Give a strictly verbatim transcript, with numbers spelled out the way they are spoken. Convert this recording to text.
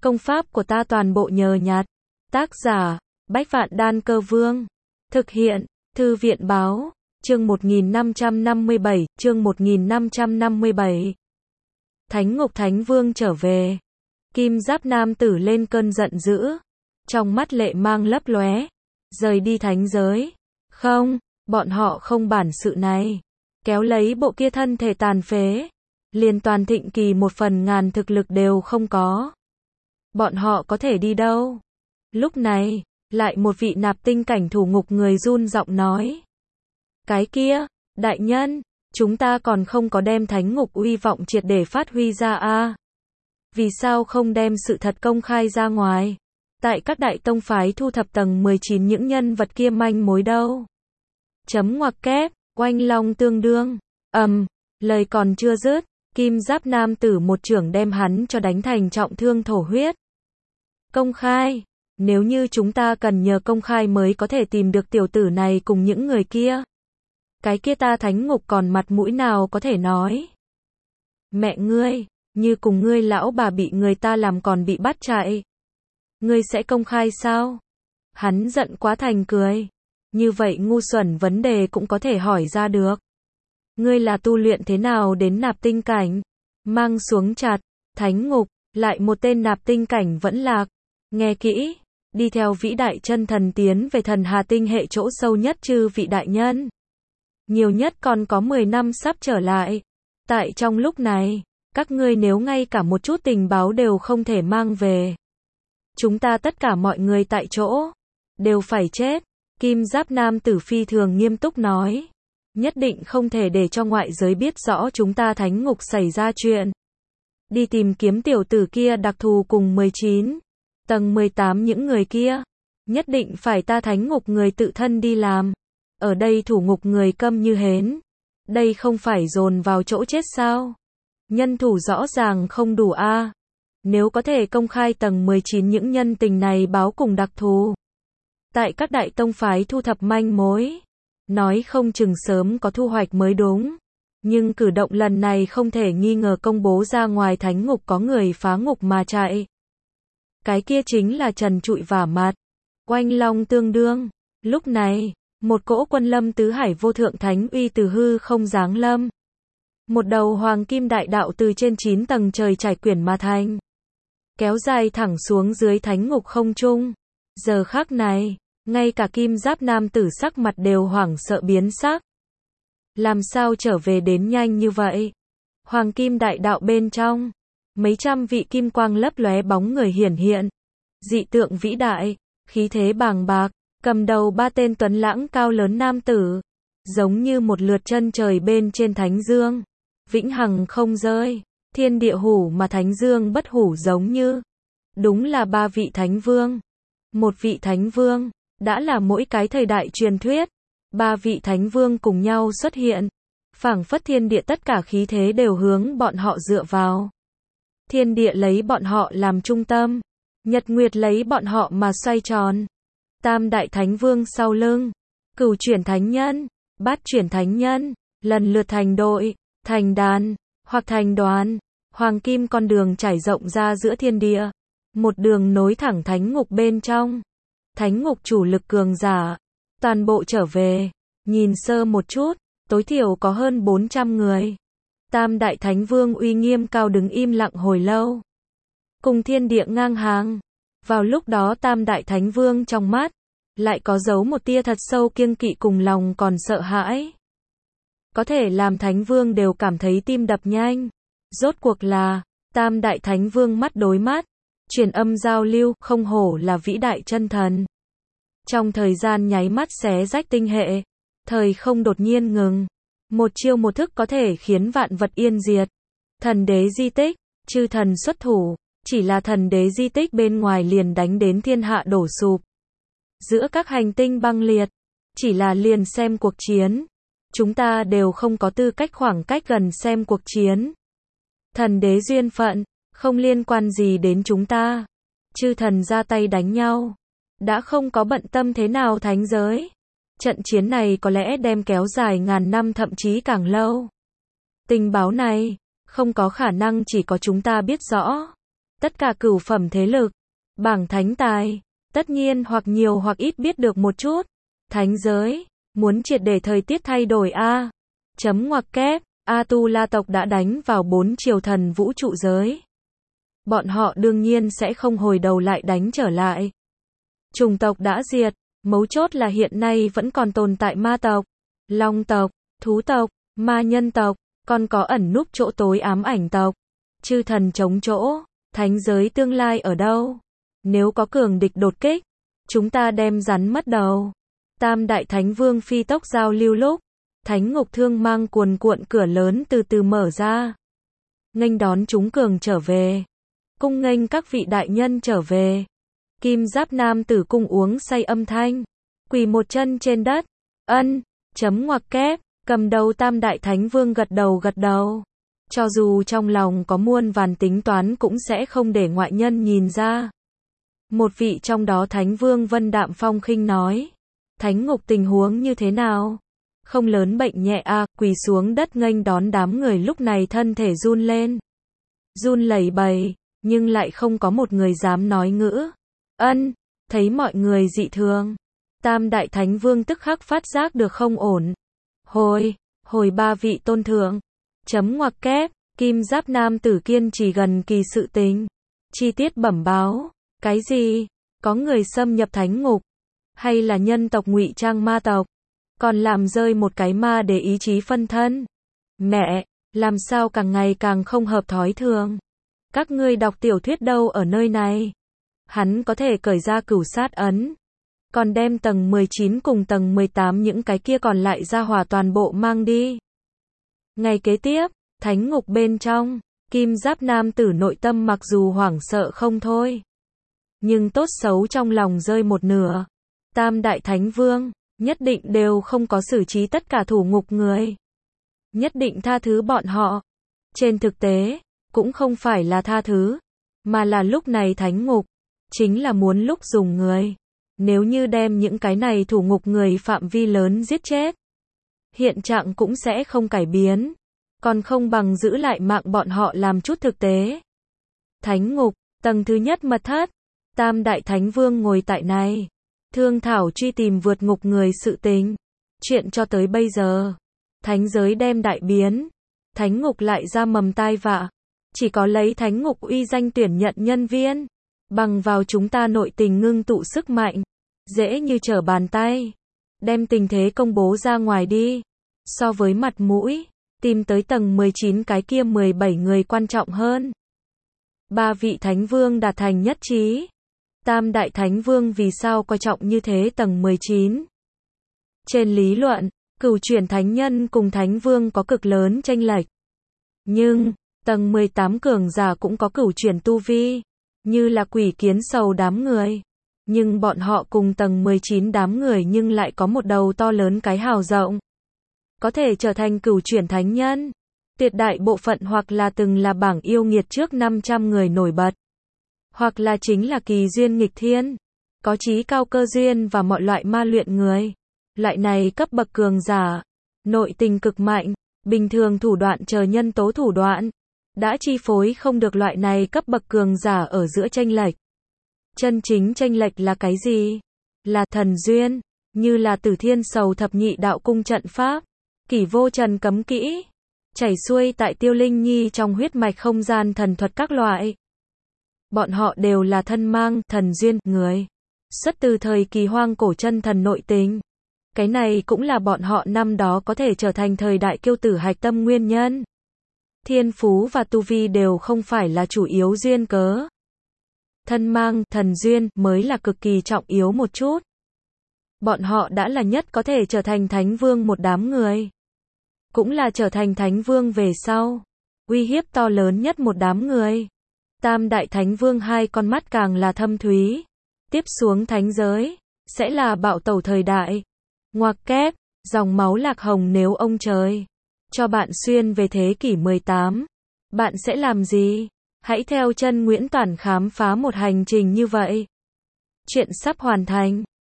Công pháp của ta toàn bộ nhờ nhặt. Tác giả, Bách Vạn Đan Cơ Vương. Thực hiện, Thư viện Báo. Chương một nghìn năm trăm năm mươi bảy, chương một nghìn năm trăm năm mươi bảy. Thánh Ngục Thánh Vương trở về. Kim Giáp nam tử lên cơn giận dữ. Trong mắt lệ mang lấp lóe. Rời đi thánh giới. Không, bọn họ không bản sự này. Kéo lấy bộ kia thân thể tàn phế. Liền toàn thịnh kỳ một phần ngàn thực lực đều không có. Bọn họ có thể đi đâu? Lúc này, lại một vị nạp tinh cảnh thủ ngục người run giọng nói. Cái kia, đại nhân, chúng ta còn không có đem thánh ngục uy vọng triệt để phát huy ra a. Vì sao không đem sự thật công khai ra ngoài? Tại các đại tông phái thu thập tầng mười chín những nhân vật kia manh mối đâu? Chấm ngoặc kép, oanh long tương đương. Ầm, um, lời còn chưa dứt, Kim Giáp nam tử một chưởng đem hắn cho đánh thành trọng thương thổ huyết. Công khai, nếu như chúng ta cần nhờ công khai mới có thể tìm được tiểu tử này cùng những người kia. Cái kia ta thánh ngục còn mặt mũi nào có thể nói. Mẹ ngươi, như cùng ngươi lão bà bị người ta làm còn bị bắt chạy. Ngươi sẽ công khai sao? Hắn giận quá thành cười. Như vậy ngu xuẩn vấn đề cũng có thể hỏi ra được. Ngươi là tu luyện thế nào đến nạp tinh cảnh? Mang xuống chặt, thánh ngục, lại một tên nạp tinh cảnh vẫn lạc. Nghe kỹ, đi theo vĩ đại chân thần tiến về thần hà tinh hệ chỗ sâu nhất chư vị đại nhân. Nhiều nhất còn có mười năm sắp trở lại. Tại trong lúc này, các ngươi nếu ngay cả một chút tình báo đều không thể mang về. Chúng ta tất cả mọi người tại chỗ, đều phải chết. Kim Giáp nam tử phi thường nghiêm túc nói. Nhất định không thể để cho ngoại giới biết rõ chúng ta thánh ngục xảy ra chuyện. Đi tìm kiếm tiểu tử kia đặc thù cùng mười chín. Tầng mười tám những người kia. Nhất định phải ta thánh ngục người tự thân đi làm. Ở đây thủ ngục người câm như hến. Đây không phải dồn vào chỗ chết sao? Nhân thủ rõ ràng không đủ a. À. Nếu có thể công khai tầng mười chín những nhân tình này báo cùng đặc thù. Tại các đại tông phái thu thập manh mối. Nói không chừng sớm có thu hoạch mới đúng. Nhưng cử động lần này không thể nghi ngờ công bố ra ngoài thánh ngục có người phá ngục mà chạy. Cái kia chính là trần trụi vả mặt. Oanh long tương đương. Lúc này, một cỗ quân lâm tứ hải vô thượng thánh uy từ hư không giáng lâm. Một đầu hoàng kim đại đạo từ trên chín tầng trời trải quyển mà thành. Kéo dài thẳng xuống dưới thánh ngục không trung. Giờ khắc này, ngay cả Kim Giáp nam tử sắc mặt đều hoảng sợ biến sắc. Làm sao trở về đến nhanh như vậy? Hoàng kim đại đạo bên trong, mấy trăm vị kim quang lấp lóe bóng người hiển hiện. Dị tượng vĩ đại, khí thế bàng bạc, cầm đầu ba tên tuấn lãng cao lớn nam tử. Giống như một lượt chân trời bên trên thánh dương. Vĩnh hằng không rơi, thiên địa hủ mà thánh dương bất hủ giống như. Đúng là ba vị thánh vương. Một vị thánh vương, đã là mỗi cái thời đại truyền thuyết. Ba vị thánh vương cùng nhau xuất hiện. Phảng phất thiên địa tất cả khí thế đều hướng bọn họ dựa vào. Thiên địa lấy bọn họ làm trung tâm. Nhật nguyệt lấy bọn họ mà xoay tròn. Tam đại thánh vương sau lưng. Cửu chuyển thánh nhân, bát chuyển thánh nhân, lần lượt thành đội, thành đàn, hoặc thành đoàn. Hoàng kim con đường trải rộng ra giữa thiên địa. Một đường nối thẳng thánh ngục bên trong. Thánh ngục chủ lực cường giả. Toàn bộ trở về. Nhìn sơ một chút, tối thiểu có hơn bốn trăm người. Tam đại thánh vương uy nghiêm cao đứng im lặng hồi lâu. Cùng thiên địa ngang hàng. Vào lúc đó tam đại thánh vương trong mắt. Lại có giấu một tia thật sâu kiêng kỵ cùng lòng còn sợ hãi. Có thể làm thánh vương đều cảm thấy tim đập nhanh. Rốt cuộc là, tam đại thánh vương mắt đối mắt. Truyền âm giao lưu, không hổ là vĩ đại chân thần. Trong thời gian nháy mắt xé rách tinh hệ. Thời không đột nhiên ngừng. Một chiêu một thức có thể khiến vạn vật yên diệt. Thần đế di tích, chư thần xuất thủ. Chỉ là thần đế di tích bên ngoài liền đánh đến thiên hạ đổ sụp. Giữa các hành tinh băng liệt. Chỉ là liền xem cuộc chiến. Chúng ta đều không có tư cách khoảng cách gần xem cuộc chiến. Thần đế duyên phận, không liên quan gì đến chúng ta. Chư thần ra tay đánh nhau. Đã không có bận tâm thế nào thánh giới. Trận chiến này có lẽ đem kéo dài ngàn năm thậm chí càng lâu. Tình báo này, không có khả năng chỉ có chúng ta biết rõ. Tất cả cửu phẩm thế lực, bảng thánh tài, tất nhiên hoặc nhiều hoặc ít biết được một chút. Thánh giới, muốn triệt để thời tiết thay đổi a. Chấm ngoặc kép, Atula tộc đã đánh vào bốn triều thần vũ trụ giới. Bọn họ đương nhiên sẽ không hồi đầu lại đánh trở lại. Chủng tộc đã diệt, mấu chốt là hiện nay vẫn còn tồn tại ma tộc, long tộc, thú tộc, ma nhân tộc, còn có ẩn núp chỗ tối ám ảnh tộc. Chư thần chống chỗ, thánh giới tương lai ở đâu? Nếu có cường địch đột kích, chúng ta đem rắn mất đầu. Tam đại thánh vương phi tốc giao lưu lúc, thánh ngục thương mang cuồn cuộn cửa lớn từ từ mở ra. Nghênh đón chúng cường trở về. Cung nghênh các vị đại nhân trở về. Kim giáp nam tử cung uống say âm thanh. Quỳ một chân trên đất. Ân, chấm ngoặc kép, cầm đầu tam đại thánh vương gật đầu gật đầu. Cho dù trong lòng có muôn vàn tính toán cũng sẽ không để ngoại nhân nhìn ra. Một vị trong đó thánh vương vân đạm phong khinh nói. Thánh ngục tình huống như thế nào? Không lớn bệnh nhẹ à, quỳ xuống đất nghênh đón đám người lúc này thân thể run lên. Run lẩy bẩy, nhưng lại không có một người dám nói ngữ. Ân, thấy mọi người dị thường. Tam đại thánh vương tức khắc phát giác được không ổn. Hồi, hồi ba vị tôn thượng. Chấm ngoặc kép, kim giáp nam tử kiên trì gần kỳ sự tình. Chi tiết bẩm báo. Cái gì? Có người xâm nhập thánh ngục? Hay là nhân tộc ngụy trang ma tộc? Còn làm rơi một cái ma để ý chí phân thân? Mẹ, làm sao càng ngày càng không hợp thói thường? Các ngươi đọc tiểu thuyết đâu ở nơi này? Hắn có thể cởi ra cửu sát ấn. Còn đem tầng mười chín cùng tầng mười tám những cái kia còn lại ra hỏa toàn bộ mang đi. Ngày kế tiếp, thánh ngục bên trong, kim giáp nam tử nội tâm mặc dù hoảng sợ không thôi. Nhưng tốt xấu trong lòng rơi một nửa. Tam đại thánh vương, nhất định đều không có xử trí tất cả thủ ngục người. Nhất định tha thứ bọn họ. Trên thực tế, cũng không phải là tha thứ, mà là lúc này thánh ngục, chính là muốn lúc dùng người. Nếu như đem những cái này thủ ngục người phạm vi lớn giết chết, hiện trạng cũng sẽ không cải biến. Còn không bằng giữ lại mạng bọn họ làm chút thực tế. Thánh ngục, tầng thứ nhất mật thất. Tam đại thánh vương ngồi tại này. Thương thảo truy tìm vượt ngục người sự tình. Chuyện cho tới bây giờ. Thánh giới đem đại biến. Thánh ngục lại ra mầm tai vạ. Chỉ có lấy thánh ngục uy danh tuyển nhận nhân viên. Bằng vào chúng ta nội tình ngưng tụ sức mạnh. Dễ như trở bàn tay. Đem tình thế công bố ra ngoài đi. So với mặt mũi, tìm tới tầng mười chín cái kia mười bảy người quan trọng hơn. Ba vị thánh vương đạt thành nhất trí. Tam đại thánh vương vì sao coi trọng như thế tầng mười chín? Trên lý luận, cửu chuyển thánh nhân cùng thánh vương có cực lớn chênh lệch. Nhưng, tầng mười tám cường giả cũng có cửu chuyển tu vi, như là quỷ kiến sầu đám người. Nhưng bọn họ cùng tầng mười chín đám người nhưng lại có một đầu to lớn cái hào rộng. Có thể trở thành cửu chuyển thánh nhân. Tuyệt đại bộ phận hoặc là từng là bảng yêu nghiệt trước năm trăm người nổi bật. Hoặc là chính là kỳ duyên nghịch thiên. Có chí cao cơ duyên và mọi loại ma luyện người. Loại này cấp bậc cường giả. Nội tình cực mạnh. Bình thường thủ đoạn chờ nhân tố thủ đoạn. Đã chi phối không được loại này cấp bậc cường giả ở giữa chênh lệch. Chân chính chênh lệch là cái gì? Là thần duyên. Như là Tử Thiên Sầu thập nhị đạo cung trận pháp. Kỷ vô trần cấm kỹ. Chảy xuôi tại Tiêu Linh Nhi trong huyết mạch không gian thần thuật các loại. Bọn họ đều là thân mang thần duyên người. Xuất từ thời kỳ hoang cổ chân thần nội tình. Cái này cũng là bọn họ năm đó có thể trở thành thời đại kiêu tử hạch tâm nguyên nhân. Thiên phú và tu vi đều không phải là chủ yếu duyên cớ. Thân mang thần duyên mới là cực kỳ trọng yếu một chút. Bọn họ đã là nhất có thể trở thành thánh vương một đám người. Cũng là trở thành thánh vương về sau. Uy hiếp to lớn nhất một đám người. Tam đại thánh vương hai con mắt càng là thâm thúy. Tiếp xuống thánh giới, sẽ là bạo tẩu thời đại. Ngoặc kép, dòng máu lạc hồng nếu ông trời cho bạn xuyên về thế kỷ mười tám. Bạn sẽ làm gì? Hãy theo chân Nguyễn Toản khám phá một hành trình như vậy. Chuyện sắp hoàn thành.